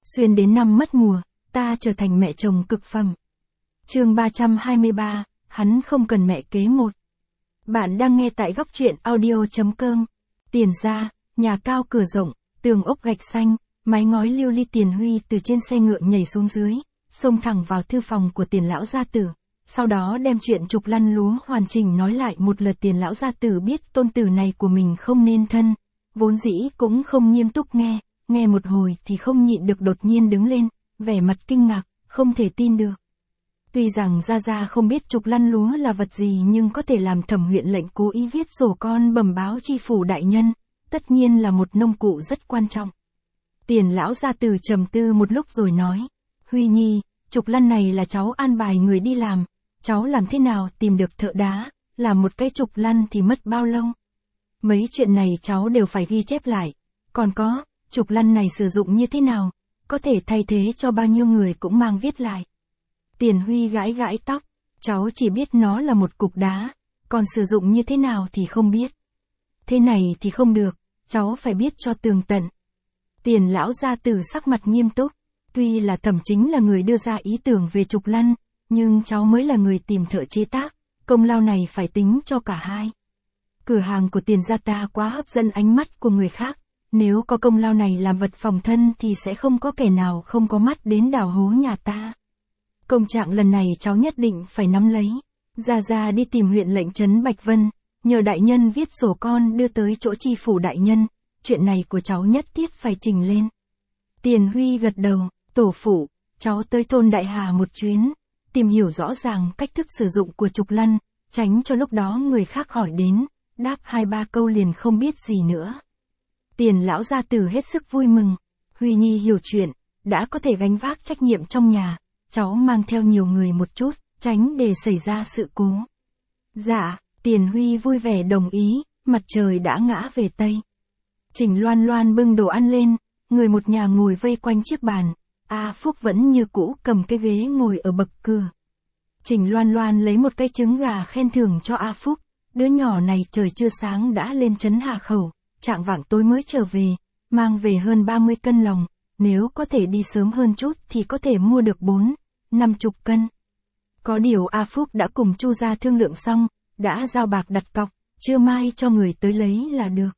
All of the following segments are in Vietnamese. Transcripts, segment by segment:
Xuyên đến năm mất mùa, ta trở thành mẹ chồng cực phẩm. Chương 323, hắn không cần mẹ kế một. Bạn đang nghe tại góc truyện audio.com. Tiền ra, nhà cao cửa rộng, tường ốp gạch xanh, mái ngói lưu ly. Tiền Huy từ trên xe ngựa nhảy xuống dưới, xông thẳng vào thư phòng của Tiền lão gia tử. Sau đó đem chuyện trục lăn lúa hoàn chỉnh nói lại một lượt. Tiền lão gia tử biết tôn tử này của mình không nên thân, vốn dĩ cũng không nghiêm túc nghe một hồi thì không nhịn được đột nhiên đứng lên, vẻ mặt kinh ngạc, không thể tin được. Tuy rằng Gia Gia không biết trục lăn lúa là vật gì nhưng có thể làm Thẩm huyện lệnh cố ý viết sổ con bẩm báo tri phủ đại nhân, tất nhiên là một nông cụ rất quan trọng. Tiền lão gia tử trầm tư một lúc rồi nói, Huy nhi, trục lăn này là cháu an bài người đi làm, cháu làm thế nào tìm được thợ đá, làm một cái trục lăn thì mất bao lâu? Mấy chuyện này cháu đều phải ghi chép lại, còn có, trục lăn này sử dụng như thế nào, có thể thay thế cho bao nhiêu người cũng mang viết lại. Tiền Huy gãi gãi tóc, cháu chỉ biết nó là một cục đá, còn sử dụng như thế nào thì không biết. Thế này thì không được, cháu phải biết cho tường tận. Tiền lão gia tử sắc mặt nghiêm túc, tuy là Thẩm chính là người đưa ra ý tưởng về trục lăn, nhưng cháu mới là người tìm thợ chế tác, công lao này phải tính cho cả hai. Cửa hàng của Tiền gia ta quá hấp dẫn ánh mắt của người khác, nếu có công lao này làm vật phòng thân thì sẽ không có kẻ nào không có mắt đến đào hố nhà ta. Công trạng lần này cháu nhất định phải nắm lấy. Gia Gia đi tìm huyện lệnh trấn Bạch Vân, nhờ đại nhân viết sổ con đưa tới chỗ tri phủ đại nhân, chuyện này của cháu nhất thiết phải trình lên. Tiền Huy gật đầu, tổ phụ, cháu tới thôn Đại Hà một chuyến, tìm hiểu rõ ràng cách thức sử dụng của trục lăn, tránh cho lúc đó người khác hỏi đến, đáp 2-3 câu liền không biết gì nữa. Tiền lão gia tử hết sức vui mừng, Huy nhi hiểu chuyện, đã có thể gánh vác trách nhiệm trong nhà, cháu mang theo nhiều người một chút, tránh để xảy ra sự cố. Dạ, Tiền Huy vui vẻ đồng ý, mặt trời đã ngã về Tây. Trình Loan Loan bưng đồ ăn lên, người một nhà ngồi vây quanh chiếc bàn, A Phúc vẫn như cũ cầm cái ghế ngồi ở bậc cửa. Trình Loan Loan lấy một cái trứng gà khen thưởng cho A Phúc, đứa nhỏ này trời chưa sáng đã lên trấn Hà Khẩu, chạng vạng tối mới trở về, mang về hơn 30 cân lòng, nếu có thể đi sớm hơn chút thì có thể mua được 40-50 cân. Có điều A Phúc đã cùng Chu gia thương lượng xong, đã giao bạc đặt cọc, trưa mai cho người tới lấy là được.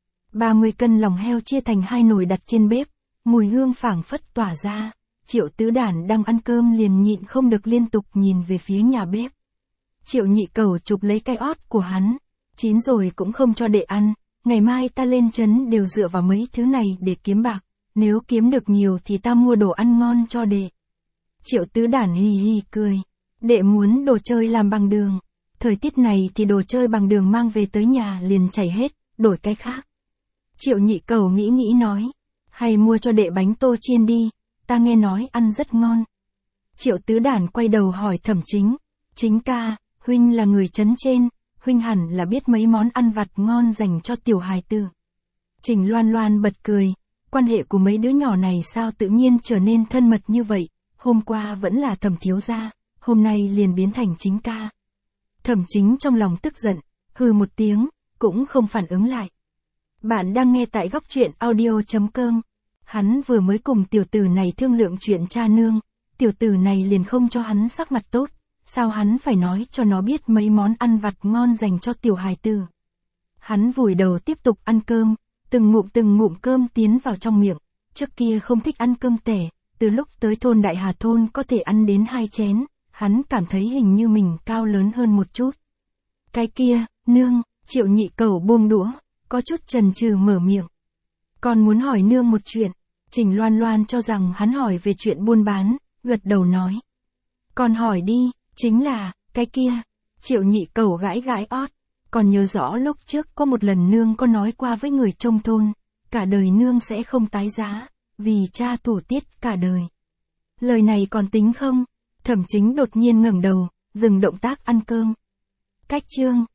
30 cân lòng heo chia thành 2 nồi đặt trên bếp, mùi hương phảng phất tỏa ra, Triệu Tứ Đản đang ăn cơm liền nhịn không được liên tục nhìn về phía nhà bếp. Triệu Nhị Cẩu chụp lấy cái ót của hắn, chín rồi cũng không cho đệ ăn, ngày mai ta lên trấn đều dựa vào mấy thứ này để kiếm bạc, nếu kiếm được nhiều thì ta mua đồ ăn ngon cho đệ. Triệu Tứ Đản hì hì cười, đệ muốn đồ chơi làm bằng đường, thời tiết này thì đồ chơi bằng đường mang về tới nhà liền chảy hết, đổi cái khác. Triệu Nhị Cẩu nghĩ nói, hay mua cho đệ bánh tô chiên đi, ta nghe nói ăn rất ngon. Triệu Tứ Đản quay đầu hỏi Thẩm Chính, Chính ca, huynh là người trấn trên, huynh hẳn là biết mấy món ăn vặt ngon dành cho tiểu hài tử. Trình Loan Loan bật cười, quan hệ của mấy đứa nhỏ này sao tự nhiên trở nên thân mật như vậy, hôm qua vẫn là Thẩm thiếu gia, hôm nay liền biến thành Chính ca. Thẩm Chính trong lòng tức giận, hừ một tiếng, cũng không phản ứng lại. Bạn đang nghe tại góc truyện audio.com. Hắn vừa mới cùng tiểu tử này thương lượng chuyện cha nương, tiểu tử này liền không cho hắn sắc mặt tốt, sao hắn phải nói cho nó biết mấy món ăn vặt ngon dành cho tiểu hài tử. Hắn vùi đầu tiếp tục ăn cơm, từng ngụm cơm tiến vào trong miệng, trước kia không thích ăn cơm tẻ, từ lúc tới thôn Đại Hà thôn có thể ăn đến 2 chén, hắn cảm thấy hình như mình cao lớn hơn một chút. Cái kia, nương, Triệu Nhị Cẩu buông đũa, có chút chần chừ mở miệng. Con muốn hỏi nương một chuyện. Trình Loan Loan cho rằng hắn hỏi về chuyện buôn bán, gật đầu nói. Con hỏi đi, chính là, cái kia. Triệu Nhị Cẩu gãi ót. Còn nhớ rõ lúc trước có một lần nương có nói qua với người trong thôn, cả đời nương sẽ không tái giá, vì cha thủ tiết cả đời. Lời này còn tính không? Thẩm Chính đột nhiên ngẩng đầu, dừng động tác ăn cơm. Cách chương.